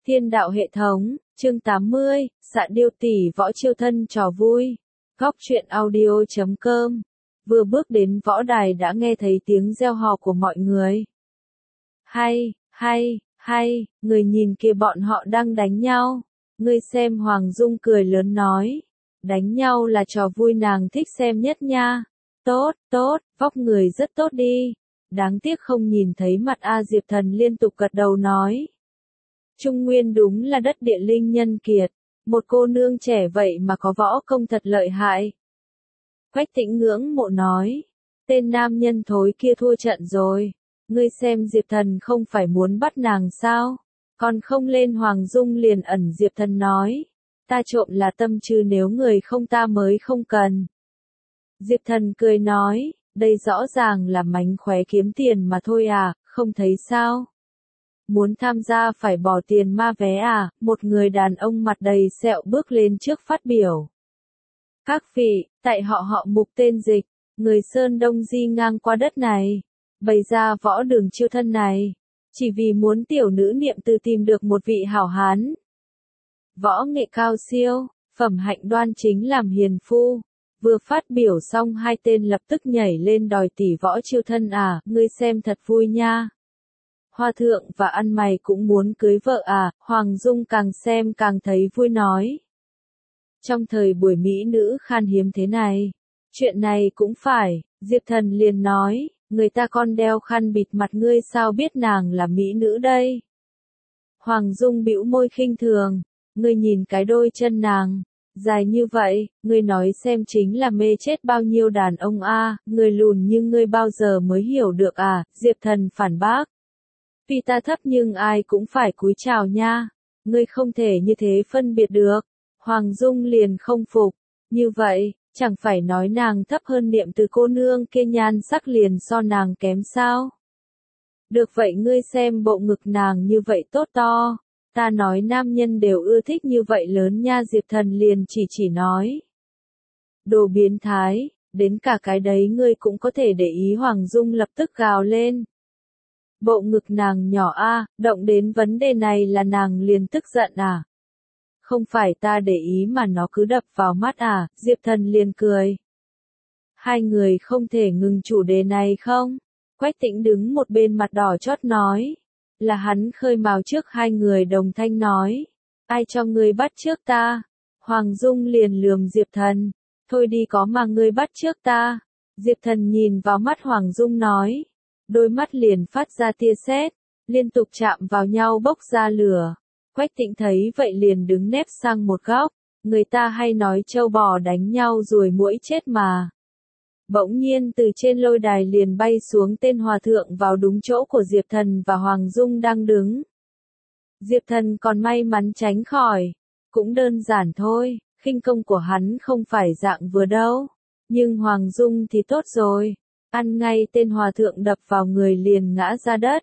Thiên đạo hệ thống, chương 80, Dạ Điêu tỷ võ chiêu thân trò vui. Góc truyện audio.com. Vừa bước đến võ đài đã nghe thấy tiếng reo hò của mọi người. Hay, người nhìn kìa, bọn họ đang đánh nhau. Ngươi xem, Hoàng Dung cười lớn nói. Đánh nhau là trò vui nàng thích xem nhất nha. Tốt, vóc người rất tốt đi. Đáng tiếc không nhìn thấy mặt a. Diệp Thần liên tục gật đầu nói. Trung Nguyên đúng là đất địa linh nhân kiệt, một cô nương trẻ vậy mà có võ công thật lợi hại. Quách Tĩnh ngưỡng mộ nói, tên nam nhân thối kia thua trận rồi, ngươi xem Diệp Thần không phải muốn bắt nàng sao, còn không lên. Hoàng Dung liền ẩn. Diệp Thần nói, ta trộm là tâm chứ nếu người không ta mới không cần. Diệp Thần cười nói, đây rõ ràng là mánh khóe kiếm tiền mà thôi à, không thấy sao? Muốn tham gia phải bỏ tiền ma vé à? Một người đàn ông mặt đầy sẹo bước lên trước phát biểu. Các vị, tại họ Mục tên Dịch, người Sơn Đông di ngang qua đất này, bày ra võ đường chiêu thân này, chỉ vì muốn tiểu nữ niệm từ tìm được một vị hảo hán. Võ nghệ cao siêu, phẩm hạnh đoan chính làm hiền phu. Vừa phát biểu xong hai tên lập tức nhảy lên đòi tỷ võ chiêu thân à, ngươi xem thật vui nha. Hoa thượng và ăn mày cũng muốn cưới vợ à, Hoàng Dung càng xem càng thấy vui nói. Trong thời buổi mỹ nữ khan hiếm thế này, chuyện này cũng phải. Diệp Thần liền nói, người ta còn đeo khăn bịt mặt, ngươi sao biết nàng là mỹ nữ đây? Hoàng Dung bĩu môi khinh thường, ngươi nhìn cái đôi chân nàng, dài như vậy, ngươi nói xem chính là mê chết bao nhiêu đàn ông a. Người lùn như ngươi bao giờ mới hiểu được à? Diệp Thần phản bác. Vì ta thấp nhưng ai cũng phải cúi chào nha, ngươi không thể như thế phân biệt được. Hoàng Dung liền không phục, như vậy, chẳng phải nói nàng thấp hơn niệm từ cô nương kia nhan sắc liền so nàng kém sao? Được vậy ngươi xem bộ ngực nàng như vậy tốt to, ta nói nam nhân đều ưa thích như vậy lớn nha. Diệp Thần liền chỉ nói. Đồ biến thái, đến cả cái đấy ngươi cũng có thể để ý. Hoàng Dung lập tức gào lên. Bộ ngực nàng nhỏ a, động đến vấn đề này là nàng liền tức giận à? Không phải ta để ý mà nó cứ đập vào mắt à? Diệp Thần liền cười. Hai người không thể ngừng chủ đề này không? Quách Tĩnh đứng một bên mặt đỏ chót nói. Là hắn khơi mào trước. Hai người đồng thanh nói. Ai cho ngươi bắt trước ta? Hoàng Dung liền lườm Diệp Thần. Thôi đi, có mà ngươi bắt trước ta. Diệp Thần nhìn vào mắt Hoàng Dung nói. Đôi mắt liền phát ra tia sét, liên tục chạm vào nhau bốc ra lửa. Quách Tĩnh thấy vậy liền đứng nép sang một góc, người ta hay nói trâu bò đánh nhau ruồi muỗi chết mà. Bỗng nhiên từ trên lôi đài liền bay xuống tên hòa thượng vào đúng chỗ của Diệp Thần và Hoàng Dung đang đứng. Diệp Thần còn may mắn tránh khỏi, cũng đơn giản thôi, khinh công của hắn không phải dạng vừa đâu, nhưng Hoàng Dung thì tốt rồi. Ăn ngay tên hòa thượng đập vào người liền ngã ra đất.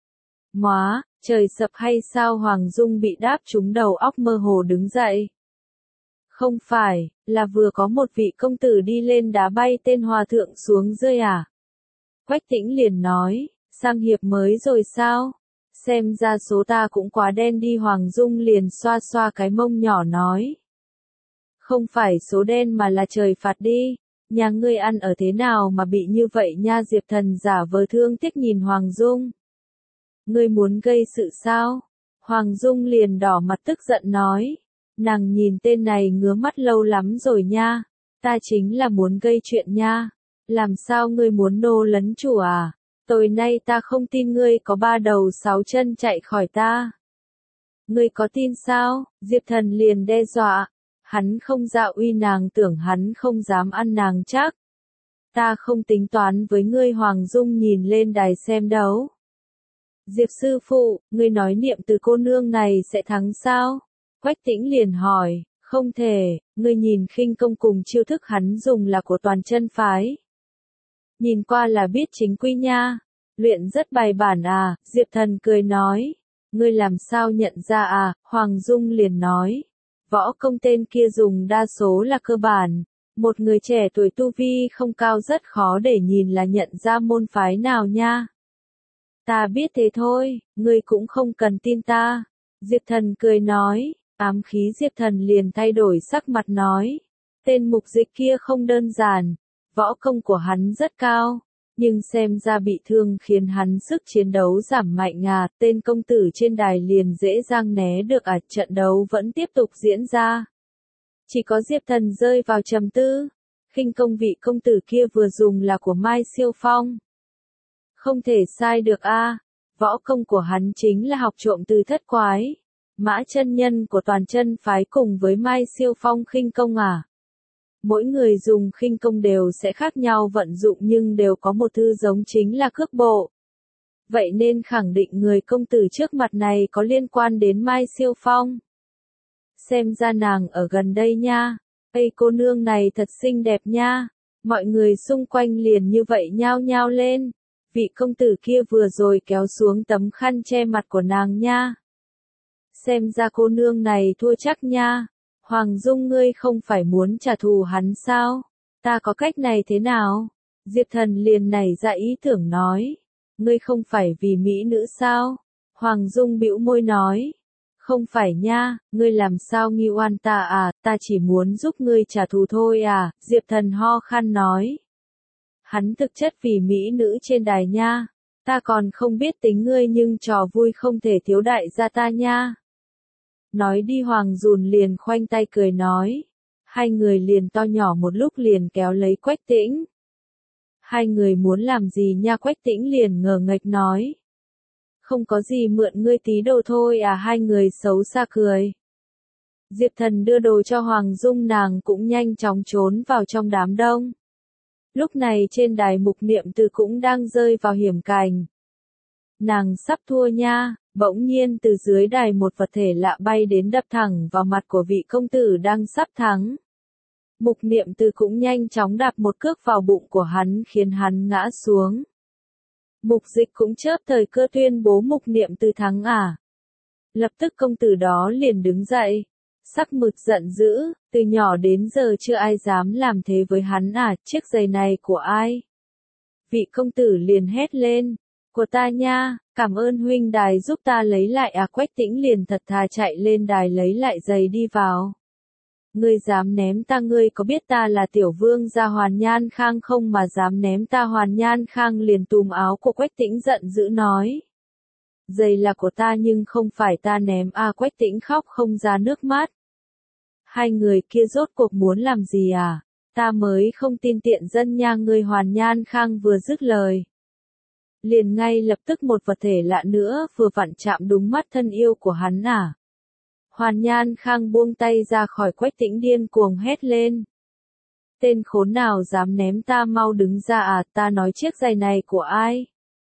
Móa, trời sập hay sao? Hoàng Dung bị đáp trúng đầu óc mơ hồ đứng dậy. Không phải, là vừa có một vị công tử đi lên đá bay tên hòa thượng xuống rơi à? Quách Tĩnh liền nói, sang hiệp mới rồi sao? Xem ra số ta cũng quá đen đi. Hoàng Dung liền xoa xoa cái mông nhỏ nói. Không phải số đen mà là trời phạt đi. Nhà ngươi ăn ở thế nào mà bị như vậy nha? Diệp Thần giả vờ thương tiếc nhìn Hoàng Dung. Ngươi muốn gây sự sao? Hoàng Dung liền đỏ mặt tức giận nói. Nàng nhìn tên này ngứa mắt lâu lắm rồi nha. Ta chính là muốn gây chuyện nha. Làm sao ngươi muốn nô lấn chủ à? Tối nay ta không tin ngươi có 3 đầu 6 chân chạy khỏi ta. Ngươi có tin sao? Diệp Thần liền đe dọa. Hắn không dạ uy nàng, tưởng hắn không dám ăn nàng chắc. Ta không tính toán với ngươi. Hoàng Dung nhìn lên đài xem đấu. Diệp sư phụ, ngươi nói niệm từ cô nương này sẽ thắng sao? Quách Tĩnh liền hỏi. Không thể, ngươi nhìn khinh công cùng chiêu thức hắn dùng là của toàn chân phái. Nhìn qua là biết chính quy nha. Luyện rất bài bản à? Diệp Thần cười nói. Ngươi làm sao nhận ra à? Hoàng Dung liền nói. Võ công tên kia dùng đa số là cơ bản, một người trẻ tuổi tu vi không cao rất khó để nhìn là nhận ra môn phái nào nha. Ta biết thế thôi, ngươi cũng không cần tin ta. Diệp Thần cười nói, ám khí Diệp Thần liền thay đổi sắc mặt nói. Tên mục dịch kia không đơn giản, võ công của hắn rất cao, nhưng xem ra bị thương khiến hắn sức chiến đấu giảm mạnh tên công tử trên đài liền dễ dàng né được trận đấu vẫn tiếp tục diễn ra. Chỉ có Diệp Thần rơi vào trầm tư, khinh công vị công tử kia vừa dùng là của Mai Siêu Phong. Không thể sai được võ công của hắn chính là học trộm từ thất quái. Mã chân nhân của toàn chân phái cùng với Mai Siêu Phong khinh công Mỗi người dùng khinh công đều sẽ khác nhau vận dụng nhưng đều có một thứ giống chính là cước bộ. Vậy nên khẳng định người công tử trước mặt này có liên quan đến Mai Siêu Phong. Xem ra nàng ở gần đây nha. Ây cô nương này thật xinh đẹp nha. Mọi người xung quanh liền như vậy nhao nhao lên. Vị công tử kia vừa rồi kéo xuống tấm khăn che mặt của nàng nha. Xem ra cô nương này thua chắc nha. Hoàng Dung ngươi không phải muốn trả thù hắn sao? Ta có cách này thế nào? Diệp Thần liền nảy ra ý tưởng nói. Ngươi không phải vì mỹ nữ sao? Hoàng Dung bĩu môi nói. Không phải nha, ngươi làm sao nghi oan ta ta chỉ muốn giúp ngươi trả thù thôi Diệp Thần ho khan nói. Hắn thực chất vì mỹ nữ trên đài nha. Ta còn không biết tính ngươi nhưng trò vui không thể thiếu đại gia ta nha. Nói đi Hoàng Dùn liền khoanh tay cười nói. Hai người liền to nhỏ một lúc liền kéo lấy Quách Tĩnh. Hai người muốn làm gì nha? Quách Tĩnh liền ngờ nghệch nói. Không có gì, mượn ngươi tí đồ thôi hai người xấu xa cười. Diệp Thần đưa đồ cho Hoàng Dung, nàng cũng nhanh chóng trốn vào trong đám đông. Lúc này trên đài Mục Niệm Từ cũng đang rơi vào hiểm cảnh. Nàng sắp thua nha. Bỗng nhiên từ dưới đài một vật thể lạ bay đến đập thẳng vào mặt của vị công tử đang sắp thắng. Mục Niệm Từ cũng nhanh chóng đạp một cước vào bụng của hắn khiến hắn ngã xuống. Mục Dịch cũng chớp thời cơ tuyên bố Mục Niệm Từ thắng Lập tức công tử đó liền đứng dậy. Sắc mực giận dữ, từ nhỏ đến giờ chưa ai dám làm thế với hắn chiếc giày này của ai? Vị công tử liền hét lên. Của ta nha, cảm ơn huynh đài giúp ta lấy lại Quách Tĩnh liền thật thà chạy lên đài lấy lại giày đi vào. Ngươi dám ném ta, ngươi có biết ta là tiểu vương gia Hoàn Nhan Khang không mà dám ném ta? Hoàn Nhan Khang liền túm áo của Quách Tĩnh giận dữ nói. Giày là của ta nhưng không phải ta ném Quách Tĩnh khóc không ra nước mắt. Hai người kia rốt cuộc muốn làm gì Ta mới không tin tiện dân nha ngươi. Hoàn Nhan Khang vừa dứt lời. Liền ngay lập tức một vật thể lạ nữa vừa vặn chạm đúng mắt thân yêu của hắn Hoàn Nhan Khang buông tay ra khỏi Quách Tĩnh điên cuồng hét lên. Tên khốn nào dám ném ta, mau đứng ra ta nói chiếc giày này của ai?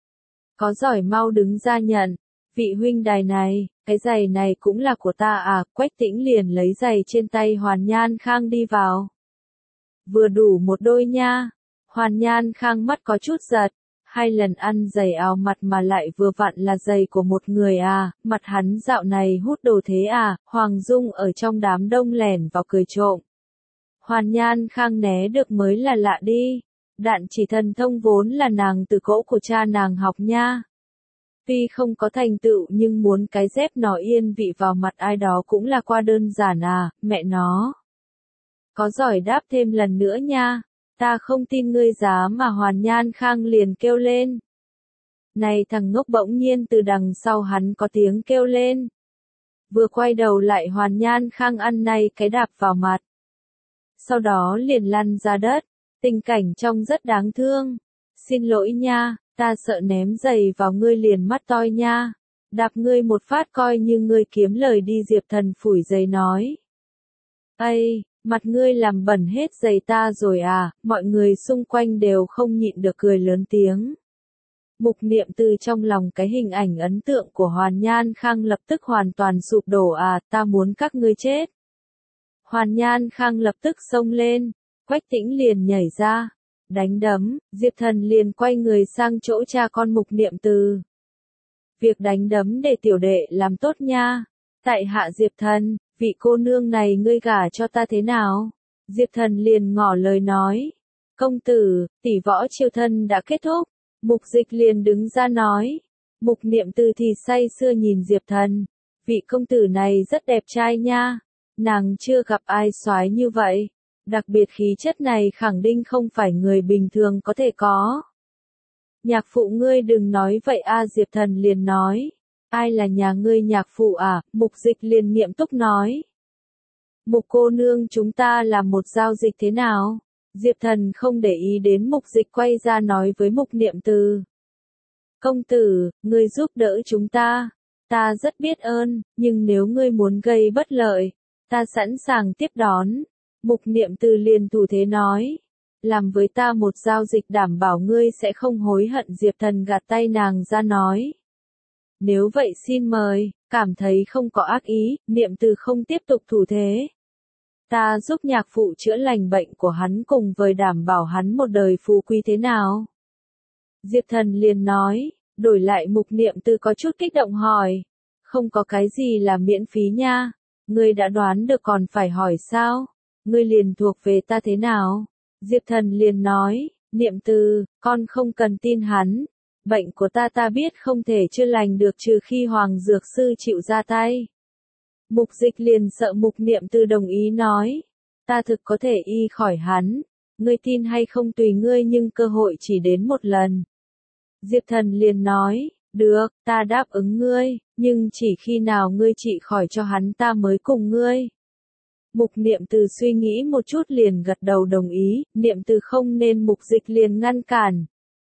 Có giỏi mau đứng ra nhận. Vị huynh đài này, cái giày này cũng là của ta Quách Tĩnh liền lấy giày trên tay Hoàn Nhan Khang đi vào. Vừa đủ một đôi nha. Hoàn Nhan Khang mắt có chút giật. 2 lần ăn giày áo mặt mà lại vừa vặn là giày của một người mặt hắn dạo này hút đồ thế Hoàng Dung ở trong đám đông lẻn vào cười trộm. Hoàn Nhan Khang né được mới là lạ đi. Đạn chỉ thần thông vốn là nàng từ cỗ của cha nàng học nha. Tuy không có thành tựu nhưng muốn cái dép nó yên vị vào mặt ai đó cũng là qua đơn giản mẹ nó. Có giỏi đáp thêm lần nữa nha. Ta không tin ngươi dám mà. Hoàn Nhan Khang liền kêu lên. Này thằng ngốc, bỗng nhiên từ đằng sau hắn có tiếng kêu lên. Vừa quay đầu lại Hoàn Nhan Khang ăn nay cái đạp vào mặt. Sau đó liền lăn ra đất. Tình cảnh trông rất đáng thương. Xin lỗi nha, ta sợ ném giày vào ngươi liền mắt toi nha. Đạp ngươi một phát coi như ngươi kiếm lời đi. Diệp Thần phủi giày nói. Ây! Mặt ngươi làm bẩn hết giày ta rồi mọi người xung quanh đều không nhịn được cười lớn tiếng. Mục Niệm Từ trong lòng cái hình ảnh ấn tượng của Hoàn Nhan Khang lập tức hoàn toàn sụp đổ ta muốn các ngươi chết. Hoàn Nhan Khang lập tức xông lên, Quách Tĩnh liền nhảy ra, đánh đấm, Diệp Thần liền quay người sang chỗ cha con Mục Niệm Từ. Việc đánh đấm để tiểu đệ làm tốt nha. Tại hạ Diệp Thần. Vị cô nương này ngươi gả cho ta thế nào? Diệp Thần liền ngỏ lời nói. Công tử, tỷ võ chiêu thân đã kết thúc. Mục Dịch liền đứng ra nói. Mục Niệm Từ thì say sưa nhìn Diệp Thần. vị công tử này rất đẹp trai nha. Nàng chưa gặp ai soái như vậy. Đặc biệt khí chất này khẳng định không phải người bình thường có thể có. Nhạc phụ ngươi đừng nói vậy a, Diệp Thần liền nói. Ai là nhà ngươi nhạc phụ à? Mục Dịch liền nghiêm túc nói. Mục cô nương, chúng ta làm một giao dịch thế nào? Diệp Thần không để ý đến Mục Dịch, quay ra nói với Mục Niệm Từ. Công tử, ngươi giúp đỡ chúng ta. Ta rất biết ơn, nhưng nếu ngươi muốn gây bất lợi, ta sẵn sàng tiếp đón. Mục Niệm Từ liền thủ thế nói. Làm với ta một giao dịch đảm bảo ngươi sẽ không hối hận. Diệp Thần gạt tay nàng ra nói. Nếu vậy xin mời, cảm thấy không có ác ý, Niệm Từ không tiếp tục thủ thế. Ta giúp nhạc phụ chữa lành bệnh của hắn cùng với đảm bảo hắn một đời phú quý thế nào? Diệp Thần liền nói, đổi lại Mục Niệm Từ có chút kích động hỏi. Không có cái gì là miễn phí nha, ngươi đã đoán được còn phải hỏi sao? Ngươi liền thuộc về ta thế nào? Diệp Thần liền nói, Niệm Từ, con không cần tin hắn. Bệnh của ta biết không thể chữa lành được trừ khi Hoàng Dược Sư chịu ra tay. Mục Dịch liền sợ Mục Niệm Từ đồng ý nói. Ta thực có thể y khỏi hắn. Ngươi tin hay không tùy ngươi, nhưng cơ hội chỉ đến một lần. Diệp Thần liền nói, được, ta đáp ứng ngươi, nhưng chỉ khi nào ngươi trị khỏi cho hắn ta mới cùng ngươi. Mục Niệm Từ suy nghĩ một chút liền gật đầu đồng ý. Niệm Từ không nên, Mục Dịch liền ngăn cản.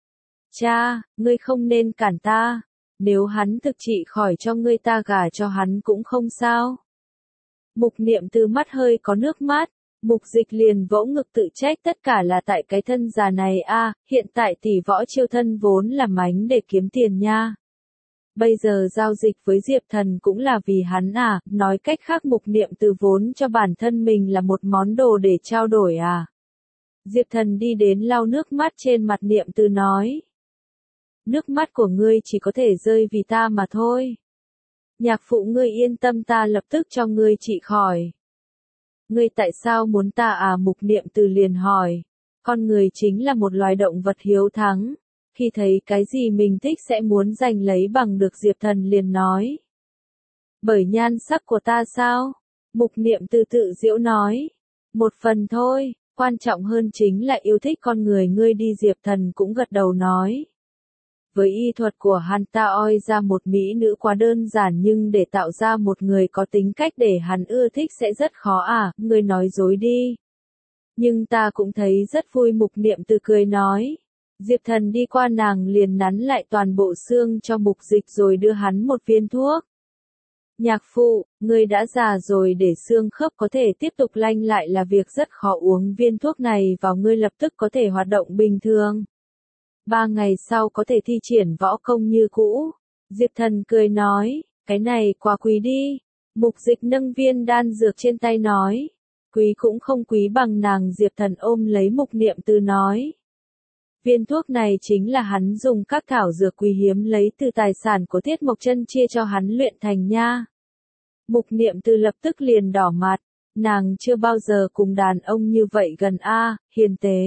Cha, ngươi không nên cản ta. Nếu hắn thực trị khỏi cho ngươi, ta gả cho hắn cũng không sao. Mục Niệm Từ mắt hơi có nước mắt. Mục Dịch liền vỗ ngực tự trách, tất cả là tại cái thân già này a. Hiện tại tỷ võ chiêu thân vốn là mánh để kiếm tiền nha. Bây giờ giao dịch với Diệp Thần cũng là vì hắn à. Nói cách khác, Mục Niệm Từ vốn cho bản thân mình là một món đồ để trao đổi à. Diệp Thần đi đến lau nước mắt trên mặt Niệm Từ nói. Nước mắt của ngươi chỉ có thể rơi vì ta mà thôi. Nhạc phụ ngươi yên tâm, ta lập tức cho ngươi trị khỏi. Ngươi tại sao muốn ta à? Mục Niệm Từ liền hỏi. Con người chính là một loài động vật hiếu thắng. Khi thấy cái gì mình thích sẽ muốn giành lấy bằng được. Diệp Thần liền nói. Bởi nhan sắc của ta sao? Mục Niệm Từ tự giễu nói. Một phần thôi, quan trọng hơn chính là yêu thích con người ngươi đi. Diệp Thần cũng gật đầu nói. Với y thuật của hắn, ta oi ra một mỹ nữ quá đơn giản, nhưng để tạo ra một người có tính cách để hắn ưa thích sẽ rất khó à. Ngươi nói dối đi. Nhưng ta cũng thấy rất vui. Mục Niệm Từ cười nói. Diệp Thần đi qua, nàng liền nắn lại toàn bộ xương cho Mục Dịch rồi đưa hắn một viên thuốc. Nhạc phụ, ngươi đã già rồi, để xương khớp có thể tiếp tục lanh lại là việc rất khó, uống viên thuốc này vào ngươi lập tức có thể hoạt động bình thường. 3 ngày sau có thể thi triển võ công như cũ. Diệp Thần cười nói, cái này quá quý đi. Mục Dịch nâng viên đan dược trên tay nói, quý cũng không quý bằng nàng. Diệp Thần ôm lấy Mục Niệm Từ nói, viên thuốc này chính là hắn dùng các thảo dược quý hiếm lấy từ tài sản của Tiết Mộc Chân chia cho hắn luyện thành nha. Mục Niệm Từ lập tức liền đỏ mặt, nàng chưa bao giờ cùng đàn ông như vậy gần a. Hiền tế.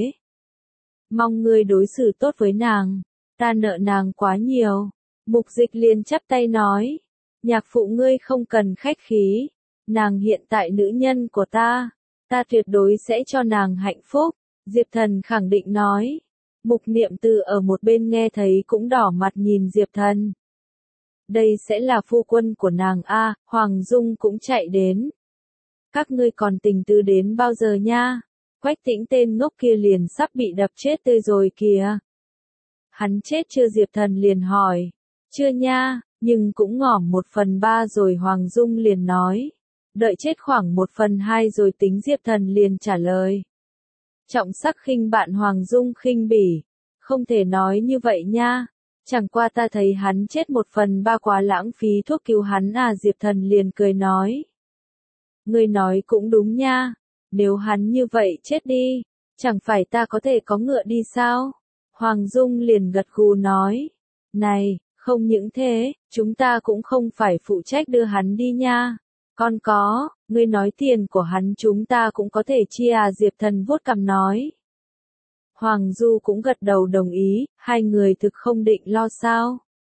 Mong ngươi đối xử tốt với nàng, ta nợ nàng quá nhiều. Mục Dịch liền chắp tay nói, nhạc phụ ngươi không cần khách khí, nàng hiện tại nữ nhân của ta tuyệt đối sẽ cho nàng hạnh phúc. Diệp Thần khẳng định nói. Mục Niệm Từ ở một bên nghe thấy cũng đỏ mặt nhìn Diệp Thần. Đây sẽ là phu quân của nàng a. Hoàng Dung cũng chạy đến. Các ngươi còn tình tứ đến bao giờ nha? Quách Tĩnh tên ngốc kia liền sắp bị đập chết tươi rồi kìa. Hắn chết chưa? Diệp Thần liền hỏi. Chưa nha, nhưng cũng ngỏm 1/3 rồi. Hoàng Dung liền nói. Đợi chết khoảng 1/2 rồi tính. Diệp Thần liền trả lời. Trọng sắc khinh bạn. Hoàng Dung khinh bỉ. Không thể nói như vậy nha. Chẳng qua ta thấy hắn chết 1/3 quá lãng phí thuốc cứu hắn à. Diệp Thần liền cười nói. Ngươi nói cũng đúng nha. Nếu hắn như vậy chết đi, chẳng phải ta có thể có ngựa đi sao? Hoàng Dung liền gật gù nói. Này, không những thế, chúng ta cũng không phải phụ trách đưa hắn đi nha. Còn có, ngươi nói tiền của hắn chúng ta cũng có thể chia à. Diệp Thần vuốt cằm nói. Hoàng Du cũng gật đầu đồng ý, hai người thực không định lo sao?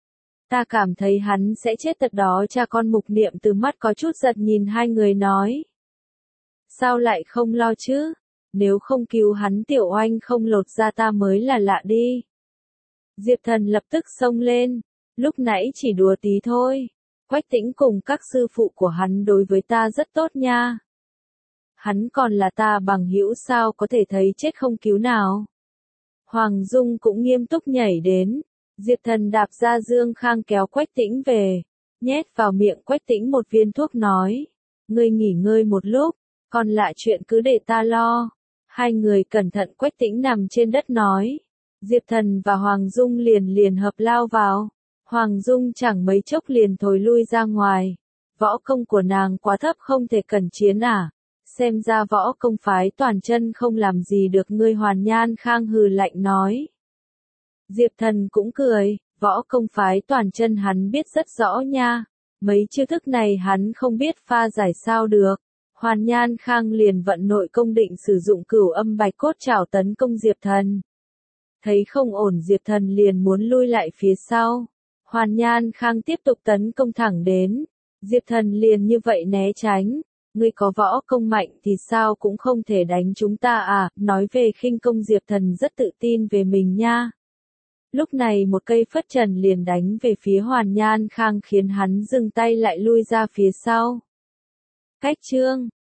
Ta cảm thấy hắn sẽ chết thật đó. Cha con Mục Niệm từ mắt có chút giật nhìn hai người nói. Sao lại không lo chứ? Nếu không cứu hắn Tiểu Oanh không lột ra ta mới là lạ đi. Diệp Thần lập tức xông lên. Lúc nãy chỉ đùa tí thôi. Quách Tĩnh cùng các sư phụ của hắn đối với ta rất tốt nha. Hắn còn là ta bằng hữu sao có thể thấy chết không cứu nào. Hoàng Dung cũng nghiêm túc nhảy đến. Diệp Thần đạp ra Dương Khang kéo Quách Tĩnh về. Nhét vào miệng Quách Tĩnh một viên thuốc nói. Ngươi nghỉ ngơi một lúc, còn lại chuyện cứ để ta lo. Hai người cẩn thận. Quách Tĩnh nằm trên đất nói. Diệp Thần và Hoàng Dung liền hợp lao vào. Hoàng Dung chẳng mấy chốc liền thối lui ra ngoài. Võ công của nàng quá thấp không thể cận chiến à? Xem ra võ công phái toàn chân không làm gì được ngươi. Hoàn Nhan Khang hừ lạnh nói. Diệp Thần cũng cười, võ công phái toàn chân hắn biết rất rõ nha. Mấy chiêu thức này hắn không biết pha giải sao được. Hoàn Nhan Khang liền vận nội công định sử dụng Cửu Âm Bạch Cốt Trảo tấn công Diệp Thần. Thấy không ổn Diệp Thần liền muốn lui lại phía sau. Hoàn Nhan Khang tiếp tục tấn công thẳng đến. Diệp Thần liền như vậy né tránh. Ngươi có võ công mạnh thì sao cũng không thể đánh chúng ta à? Nói về khinh công Diệp Thần rất tự tin về mình nha. Lúc này một cây phất trần liền đánh về phía Hoàn Nhan Khang khiến hắn dừng tay lại lui ra phía sau. Cách chương